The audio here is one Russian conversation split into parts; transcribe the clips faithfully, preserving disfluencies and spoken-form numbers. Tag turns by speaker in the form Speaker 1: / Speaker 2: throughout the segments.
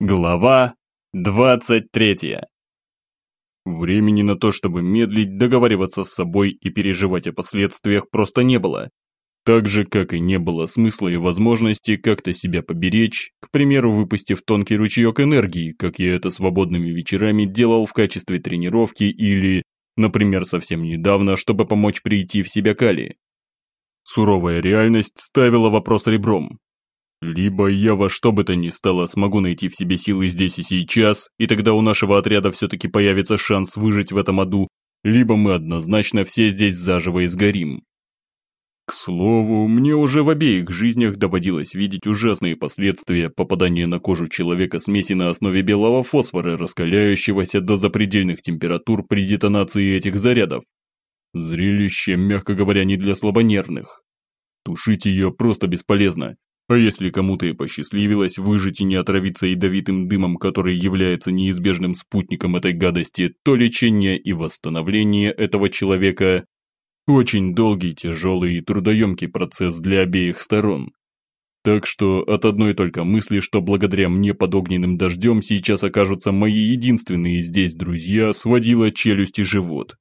Speaker 1: Глава двадцать третья. Времени на то, чтобы медлить, договариваться с собой и переживать о последствиях, просто не было. Так же, как и не было смысла и возможности как-то себя поберечь, к примеру, выпустив тонкий ручеек энергии, как я это свободными вечерами делал в качестве тренировки или, например, совсем недавно, чтобы помочь прийти в себя Кали. Суровая реальность ставила вопрос ребром. Либо я во что бы то ни стало смогу найти в себе силы здесь и сейчас, и тогда у нашего отряда все-таки появится шанс выжить в этом аду, либо мы однозначно все здесь заживо и сгорим. К слову, мне уже в обеих жизнях доводилось видеть ужасные последствия попадания на кожу человека смеси на основе белого фосфора, раскаляющегося до запредельных температур при детонации этих зарядов. Зрелище, мягко говоря, не для слабонервных. Тушить ее просто бесполезно. А если кому-то и посчастливилось выжить и не отравиться ядовитым дымом, который является неизбежным спутником этой гадости, то лечение и восстановление этого человека – очень долгий, тяжелый и трудоемкий процесс для обеих сторон. Так что от одной только мысли, что благодаря мне под огненным дождем сейчас окажутся мои единственные здесь друзья, сводило челюсть и живот.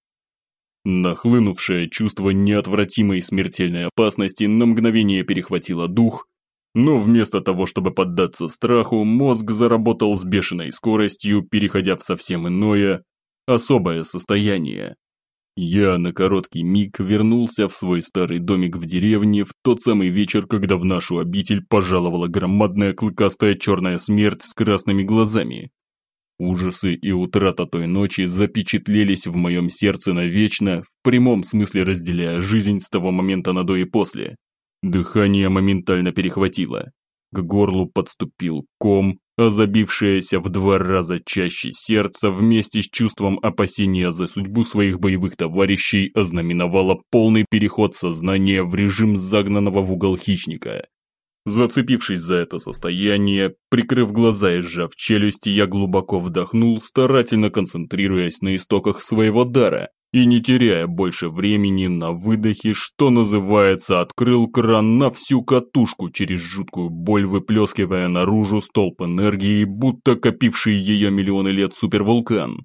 Speaker 1: Нахлынувшее чувство неотвратимой смертельной опасности на мгновение перехватило дух. Но вместо того, чтобы поддаться страху, мозг заработал с бешеной скоростью, переходя в совсем иное, особое состояние. Я на короткий миг вернулся в свой старый домик в деревне в тот самый вечер, когда в нашу обитель пожаловала громадная клыкастая черная смерть с красными глазами. Ужасы и утрата той ночи запечатлелись в моем сердце навечно, в прямом смысле разделяя жизнь с того момента на до и после. Дыхание моментально перехватило. К горлу подступил ком, а забившееся в два раза чаще сердце вместе с чувством опасения за судьбу своих боевых товарищей ознаменовало полный переход сознания в режим загнанного в угол хищника. Зацепившись за это состояние, прикрыв глаза и сжав челюсти, я глубоко вдохнул, старательно концентрируясь на истоках своего дара, и не теряя больше времени на выдохе, что называется, открыл кран на всю катушку, через жуткую боль выплескивая наружу столб энергии, будто копивший ее миллионы лет супервулкан.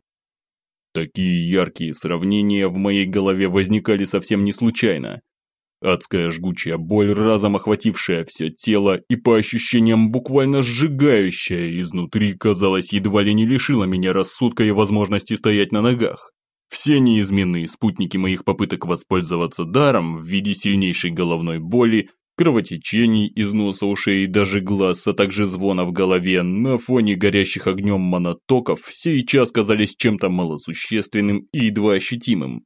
Speaker 1: Такие яркие сравнения в моей голове возникали совсем не случайно. Адская жгучая боль, разом охватившая все тело и по ощущениям буквально сжигающая изнутри, казалось, едва ли не лишила меня рассудка и возможности стоять на ногах. Все неизменные спутники моих попыток воспользоваться даром в виде сильнейшей головной боли, кровотечений из носа, ушей и даже глаз, а также звона в голове на фоне горящих огнем монотоков сейчас казались чем-то малосущественным и едва ощутимым.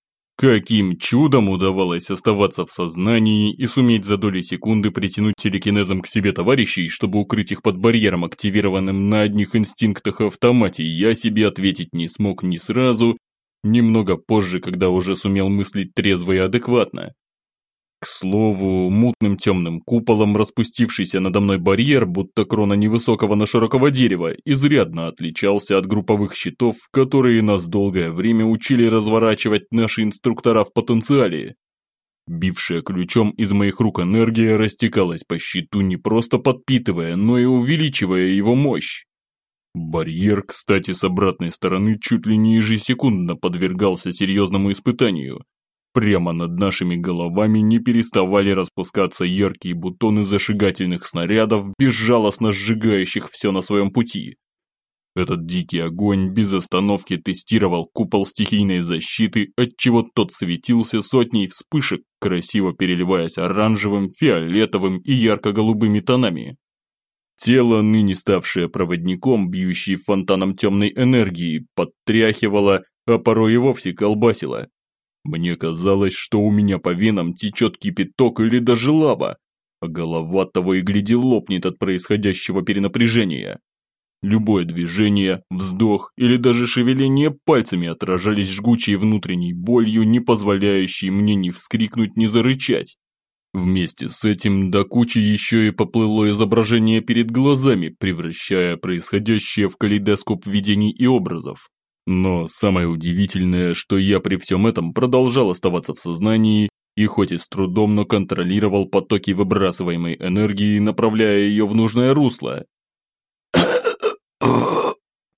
Speaker 1: Каким чудом удавалось оставаться в сознании и суметь за доли секунды притянуть телекинезом к себе товарищей, чтобы укрыть их под барьером, активированным на одних инстинктах автомате, я себе ответить не смог ни сразу, немного позже, когда уже сумел мыслить трезво и адекватно. К слову, мутным темным куполом распустившийся надо мной барьер, будто крона невысокого, но широкого дерева, изрядно отличался от групповых щитов, которые нас долгое время учили разворачивать наши инструктора в потенциале. Бившая ключом из моих рук энергия растекалась по щиту, не просто подпитывая, но и увеличивая его мощь. Барьер, кстати, с обратной стороны чуть ли не ежесекундно подвергался серьезному испытанию. Прямо над нашими головами не переставали распускаться яркие бутоны зажигательных снарядов, безжалостно сжигающих все на своем пути. Этот дикий огонь без остановки тестировал купол стихийной защиты, отчего тот светился сотней вспышек, красиво переливаясь оранжевым, фиолетовым и ярко-голубыми тонами. Тело, ныне ставшее проводником, бьющий фонтаном темной энергии, подтряхивало, а порой и вовсе колбасило. Мне казалось, что у меня по венам течет кипяток или даже лава, а голова того и гляди лопнет от происходящего перенапряжения. Любое движение, вздох или даже шевеление пальцами отражались жгучей внутренней болью, не позволяющей мне ни вскрикнуть, ни зарычать. Вместе с этим до кучи еще и поплыло изображение перед глазами, превращая происходящее в калейдоскоп видений и образов. Но самое удивительное, что я при всем этом продолжал оставаться в сознании и хоть и с трудом, но контролировал потоки выбрасываемой энергии, направляя ее в нужное русло.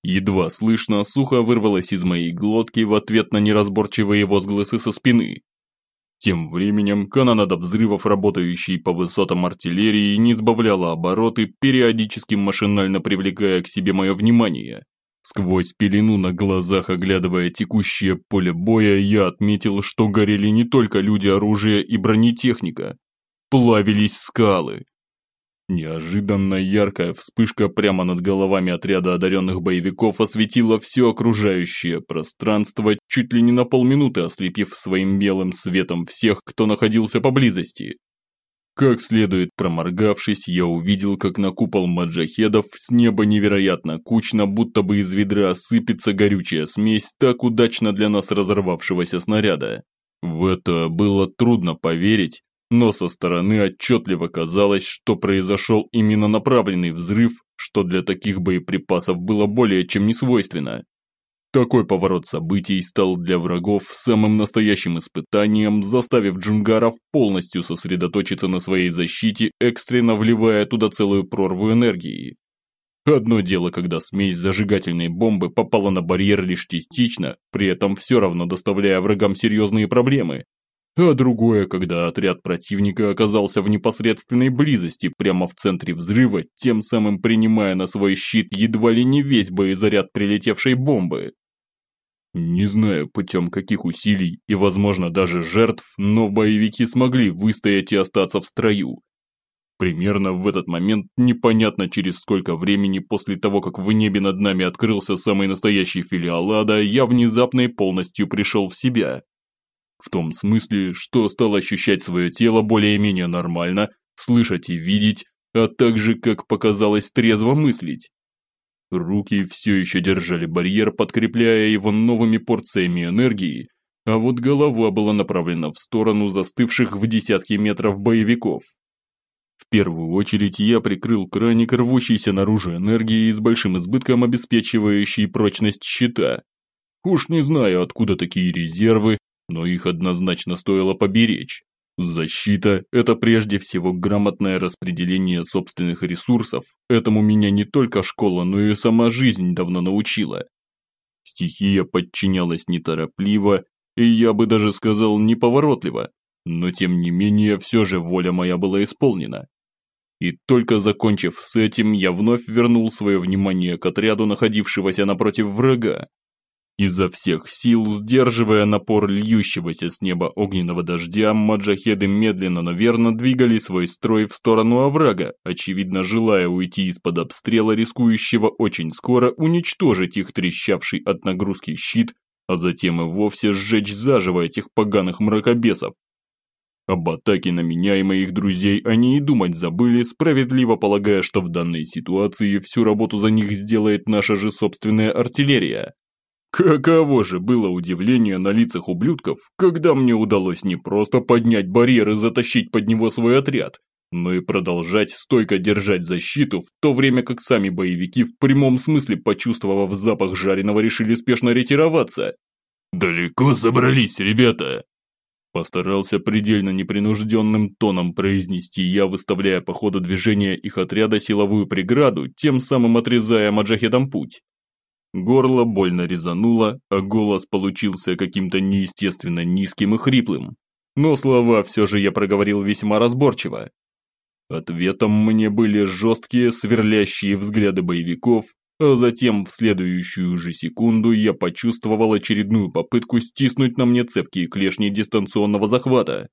Speaker 1: Едва слышно, сухо вырвалось из моей глотки в ответ на неразборчивые возгласы со спины. Тем временем канонада взрывов, работающей по высотам артиллерии, не сбавляла обороты, периодически машинально привлекая к себе мое внимание. Сквозь пелену на глазах, оглядывая текущее поле боя, я отметил, что горели не только люди, оружие и бронетехника. Плавились скалы. Неожиданно яркая вспышка прямо над головами отряда одаренных боевиков осветила все окружающее пространство, чуть ли не на полминуты ослепив своим белым светом всех, кто находился поблизости. Как следует проморгавшись, я увидел, как на купол маджахедов с неба невероятно кучно, будто бы из ведра сыпется горючая смесь так удачно для нас разорвавшегося снаряда. В это было трудно поверить, но со стороны отчетливо казалось, что произошел именно направленный взрыв, что для таких боеприпасов было более чем несвойственно. Такой поворот событий стал для врагов самым настоящим испытанием, заставив джунгаров полностью сосредоточиться на своей защите, экстренно вливая туда целую прорву энергии. Одно дело, когда смесь зажигательной бомбы попала на барьер лишь частично, при этом все равно доставляя врагам серьезные проблемы. А другое, когда отряд противника оказался в непосредственной близости, прямо в центре взрыва, тем самым принимая на свой щит едва ли не весь боезаряд прилетевшей бомбы. Не знаю, путем каких усилий и, возможно, даже жертв, но боевики смогли выстоять и остаться в строю. Примерно в этот момент, непонятно через сколько времени после того, как в небе над нами открылся самый настоящий филиал ада, я внезапно и полностью пришел в себя. В том смысле, что стал ощущать свое тело более-менее нормально, слышать и видеть, а также, как показалось, трезво мыслить. Руки все еще держали барьер, подкрепляя его новыми порциями энергии, а вот голова была направлена в сторону застывших в десятки метров боевиков. В первую очередь я прикрыл краник рвущейся наружу энергии с большим избытком, обеспечивающей прочность щита. Уж не знаю, откуда такие резервы, но их однозначно стоило поберечь. Защита – это прежде всего грамотное распределение собственных ресурсов. Этому меня не только школа, но и сама жизнь давно научила. Стихия подчинялась неторопливо, и я бы даже сказал неповоротливо, но тем не менее все же воля моя была исполнена. И только закончив с этим, я вновь вернул свое внимание к отряду, находившегося напротив врага. Изо всех сил, сдерживая напор льющегося с неба огненного дождя, маджахеды медленно, но верно двигали свой строй в сторону оврага, очевидно желая уйти из-под обстрела, рискующего очень скоро уничтожить их трещавший от нагрузки щит, а затем и вовсе сжечь заживо этих поганых мракобесов. Об атаке на меня и моих друзей они и думать забыли, справедливо полагая, что в данной ситуации всю работу за них сделает наша же собственная артиллерия. Каково же было удивление на лицах ублюдков, когда мне удалось не просто поднять барьер и затащить под него свой отряд, но и продолжать стойко держать защиту, в то время как сами боевики в прямом смысле, почувствовав запах жареного, решили спешно ретироваться. «Далеко собрались, ребята?» Постарался предельно непринужденным тоном произнести я, выставляя по ходу движения их отряда силовую преграду, тем самым отрезая маджахедам путь. Горло больно резануло, а голос получился каким-то неестественно низким и хриплым. Но слова все же я проговорил весьма разборчиво. Ответом мне были жесткие, сверлящие взгляды боевиков, а затем в следующую же секунду я почувствовал очередную попытку стиснуть на мне цепкие клешни дистанционного захвата.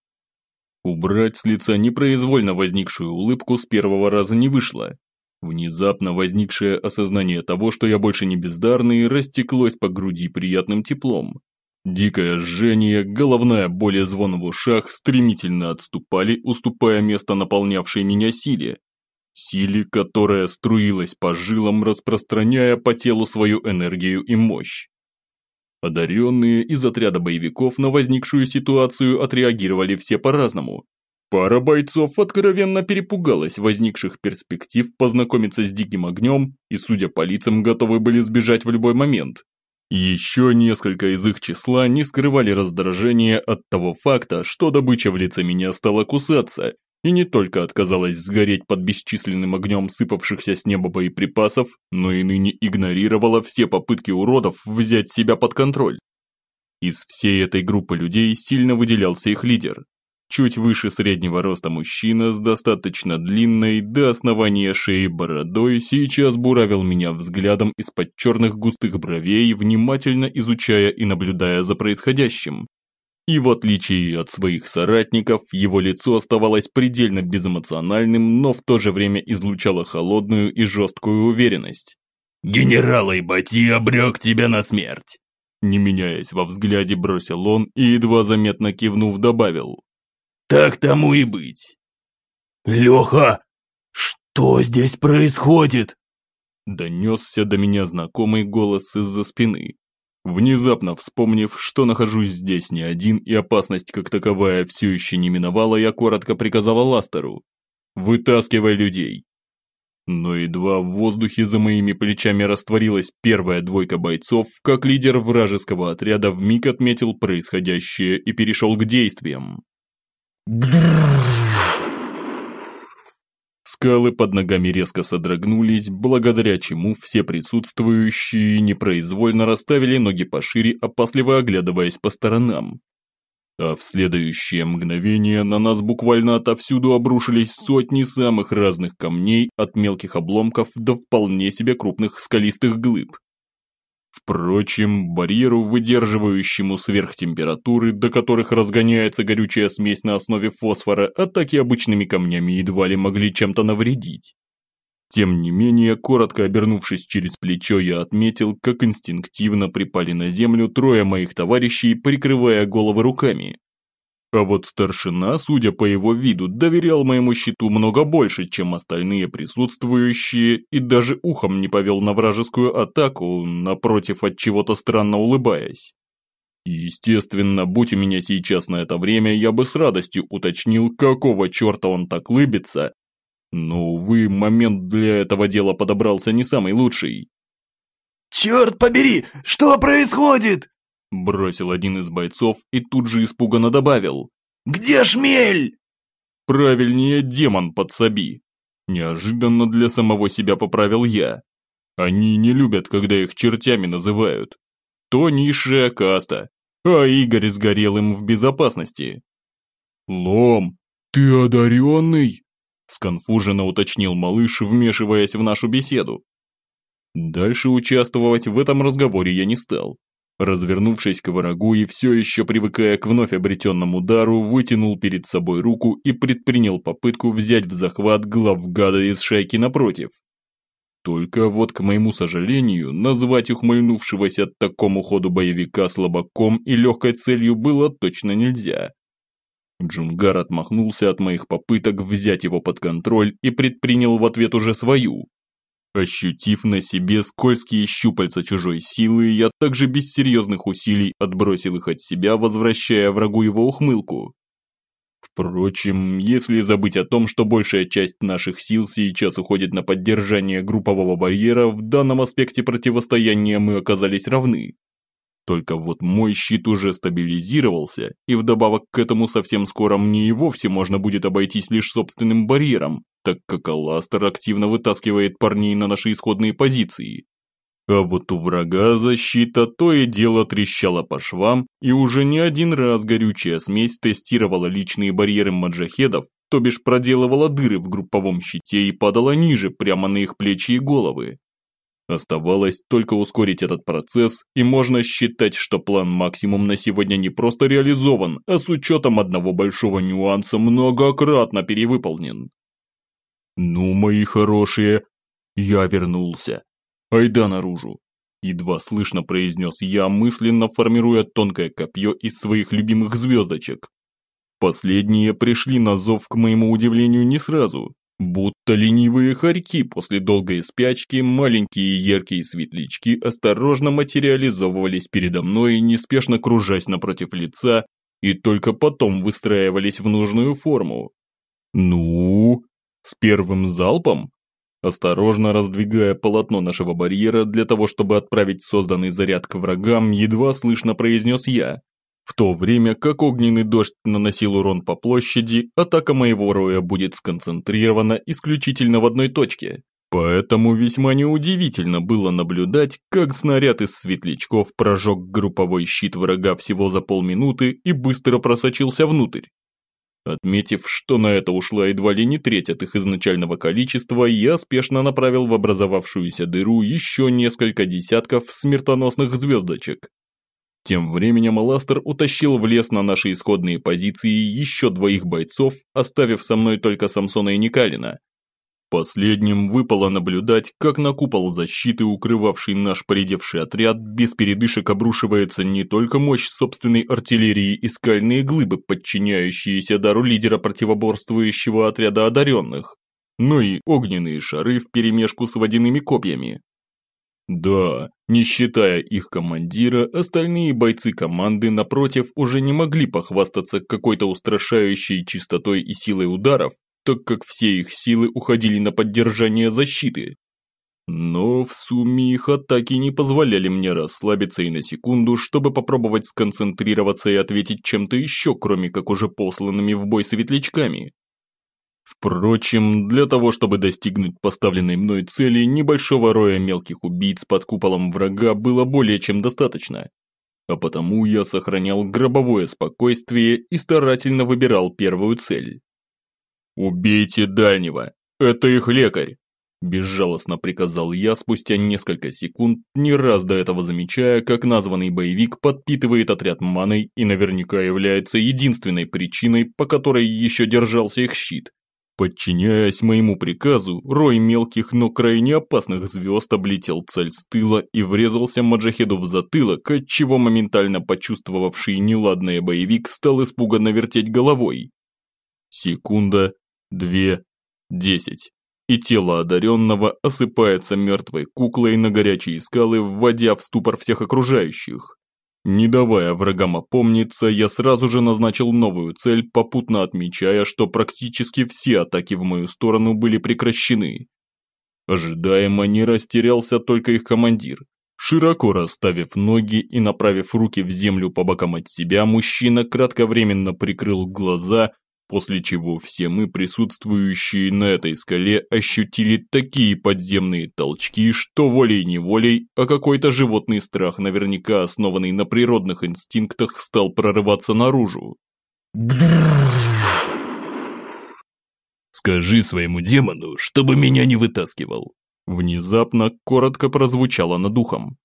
Speaker 1: Убрать с лица непроизвольно возникшую улыбку с первого раза не вышло. Внезапно возникшее осознание того, что я больше не бездарный, растеклось по груди приятным теплом. Дикое жжение, головная боль и звон в ушах стремительно отступали, уступая место наполнявшей меня силе. Силе, которая струилась по жилам, распространяя по телу свою энергию и мощь. Одаренные из отряда боевиков на возникшую ситуацию отреагировали все по-разному. Пара бойцов откровенно перепугалась возникших перспектив познакомиться с диким огнем и, судя по лицам, готовы были сбежать в любой момент. Еще несколько из их числа не скрывали раздражения от того факта, что добыча в лице меня стала кусаться, и не только отказалась сгореть под бесчисленным огнем сыпавшихся с неба боеприпасов, но и ныне игнорировала все попытки уродов взять себя под контроль. Из всей этой группы людей сильно выделялся их лидер. Чуть выше среднего роста мужчина с достаточно длинной до основания шеи бородой сейчас буравил меня взглядом из-под черных густых бровей, внимательно изучая и наблюдая за происходящим. И в отличие от своих соратников, его лицо оставалось предельно безэмоциональным, но в то же время излучало холодную и жесткую уверенность. «Генерал Айбати обрек тебя на смерть!» Не меняясь во взгляде, бросил он и, едва заметно кивнув, добавил. «Так тому и быть!» «Леха, что здесь происходит?» Донесся до меня знакомый голос из-за спины. Внезапно вспомнив, что нахожусь здесь не один и опасность как таковая все еще не миновала, я коротко приказала Ластеру: «Вытаскивай людей!» Но едва в воздухе за моими плечами растворилась первая двойка бойцов, как лидер вражеского отряда вмиг отметил происходящее и перешел к действиям. Скалы под ногами резко содрогнулись, благодаря чему все присутствующие непроизвольно расставили ноги пошире, опасливо оглядываясь по сторонам. А в следующее мгновение на нас буквально отовсюду обрушились сотни самых разных камней, от мелких обломков до вполне себе крупных скалистых глыб. Впрочем, барьеру, выдерживающему сверхтемпературы, до которых разгоняется горючая смесь на основе фосфора, атаки обычными камнями едва ли могли чем-то навредить. Тем не менее, коротко обернувшись через плечо, я отметил, как инстинктивно припали на землю трое моих товарищей, прикрывая головы руками. А вот старшина, судя по его виду, доверял моему щиту много больше, чем остальные присутствующие, и даже ухом не повел на вражескую атаку, напротив, от чего-то странно улыбаясь. Естественно, будь у меня сейчас на это время, я бы с радостью уточнил, какого черта он так лыбится, но, увы, момент для этого дела подобрался не самый лучший.
Speaker 2: «Черт побери, что происходит?»
Speaker 1: Бросил один из бойцов и тут же испуганно добавил.
Speaker 2: «Где шмель?»
Speaker 1: Правильнее, демон подсоби. Неожиданно для самого себя поправил я. Они не любят, когда их чертями называют. То низшая каста, а Игорь с Горелым в безопасности. «Лом, ты одаренный?» Сконфуженно уточнил малыш, вмешиваясь в нашу беседу. Дальше участвовать в этом разговоре я не стал. Развернувшись к врагу и все еще привыкая к вновь обретенному удару, вытянул перед собой руку и предпринял попытку взять в захват главгада из шайки напротив. Только вот, к моему сожалению, назвать ухмыльнувшегося такому ходу боевика слабаком и легкой целью было точно нельзя. Джунгар отмахнулся от моих попыток взять его под контроль и предпринял в ответ уже свою. Ощутив на себе скользкие щупальца чужой силы, я также без серьезных усилий отбросил их от себя, возвращая врагу его ухмылку. Впрочем, если забыть о том, что большая часть наших сил сейчас уходит на поддержание группового барьера, в данном аспекте противостояния мы оказались равны. Только вот мой щит уже стабилизировался, и вдобавок к этому совсем скоро мне и вовсе можно будет обойтись лишь собственным барьером, так как Аластер активно вытаскивает парней на наши исходные позиции. А вот у врага защита то и дело трещала по швам, и уже не один раз горючая смесь тестировала личные барьеры маджахедов, то бишь проделывала дыры в групповом щите и падала ниже, прямо на их плечи и головы. Оставалось только ускорить этот процесс, и можно считать, что план максимум на сегодня не просто реализован, а с учетом одного большого нюанса многократно перевыполнен. «Ну, мои хорошие, я вернулся. Айда наружу!» Едва слышно произнес я, мысленно формируя тонкое копье из своих любимых звездочек. Последние пришли на зов, к моему удивлению, не сразу. Будто ленивые хорьки после долгой спячки, маленькие яркие светлячки осторожно материализовывались передо мной, неспешно кружась напротив лица, и только потом выстраивались в нужную форму. «Ну, с первым залпом?» Осторожно раздвигая полотно нашего барьера для того, чтобы отправить созданный заряд к врагам, едва слышно произнес я. В то время как огненный дождь наносил урон по площади, атака моего роя будет сконцентрирована исключительно в одной точке. Поэтому весьма неудивительно было наблюдать, как снаряд из светлячков прожег групповой щит врага всего за полминуты и быстро просочился внутрь. Отметив, что на это ушла едва ли не треть от их изначального количества, я спешно направил в образовавшуюся дыру еще несколько десятков смертоносных звездочек. Тем временем Аластер утащил в лес на наши исходные позиции еще двоих бойцов, оставив со мной только Самсона и Никалина. Последним выпало наблюдать, как на купол защиты, укрывавший наш поредевший отряд, без передышек обрушивается не только мощь собственной артиллерии и скальные глыбы, подчиняющиеся дару лидера противоборствующего отряда одаренных, но и огненные шары вперемешку с водяными копьями. Да, не считая их командира, остальные бойцы команды, напротив, уже не могли похвастаться какой-то устрашающей чистотой и силой ударов, так как все их силы уходили на поддержание защиты. Но в сумме их атаки не позволяли мне расслабиться и на секунду, чтобы попробовать сконцентрироваться и ответить чем-то еще, кроме как уже посланными в бой светлячками. Впрочем, для того, чтобы достигнуть поставленной мной цели, небольшого роя мелких убийц под куполом врага было более чем достаточно. А потому я сохранял гробовое спокойствие и старательно выбирал первую цель. «Убейте дальнего! Это их лекарь!» Безжалостно приказал я спустя несколько секунд, не раз до этого замечая, как названный боевик подпитывает отряд маной и наверняка является единственной причиной, по которой еще держался их щит. Подчиняясь моему приказу, рой мелких, но крайне опасных звезд облетел цель с тыла и врезался Маджахеду в затылок, отчего моментально почувствовавший неладное боевик стал испуганно вертеть головой. Секунда, две, десять. И тело одаренного осыпается мертвой куклой на горячие скалы, вводя в ступор всех окружающих. Не давая врагам опомниться, я сразу же назначил новую цель, попутно отмечая, что практически все атаки в мою сторону были прекращены. Ожидаемо не растерялся только их командир. Широко расставив ноги и направив руки в землю по бокам от себя, мужчина кратковременно прикрыл глаза, после чего все мы, присутствующие на этой скале, ощутили такие подземные толчки, что волей-неволей, а какой-то животный страх, наверняка основанный на природных инстинктах, стал прорываться наружу. «Скажи своему демону, чтобы меня не вытаскивал!» Внезапно коротко прозвучало над ухом.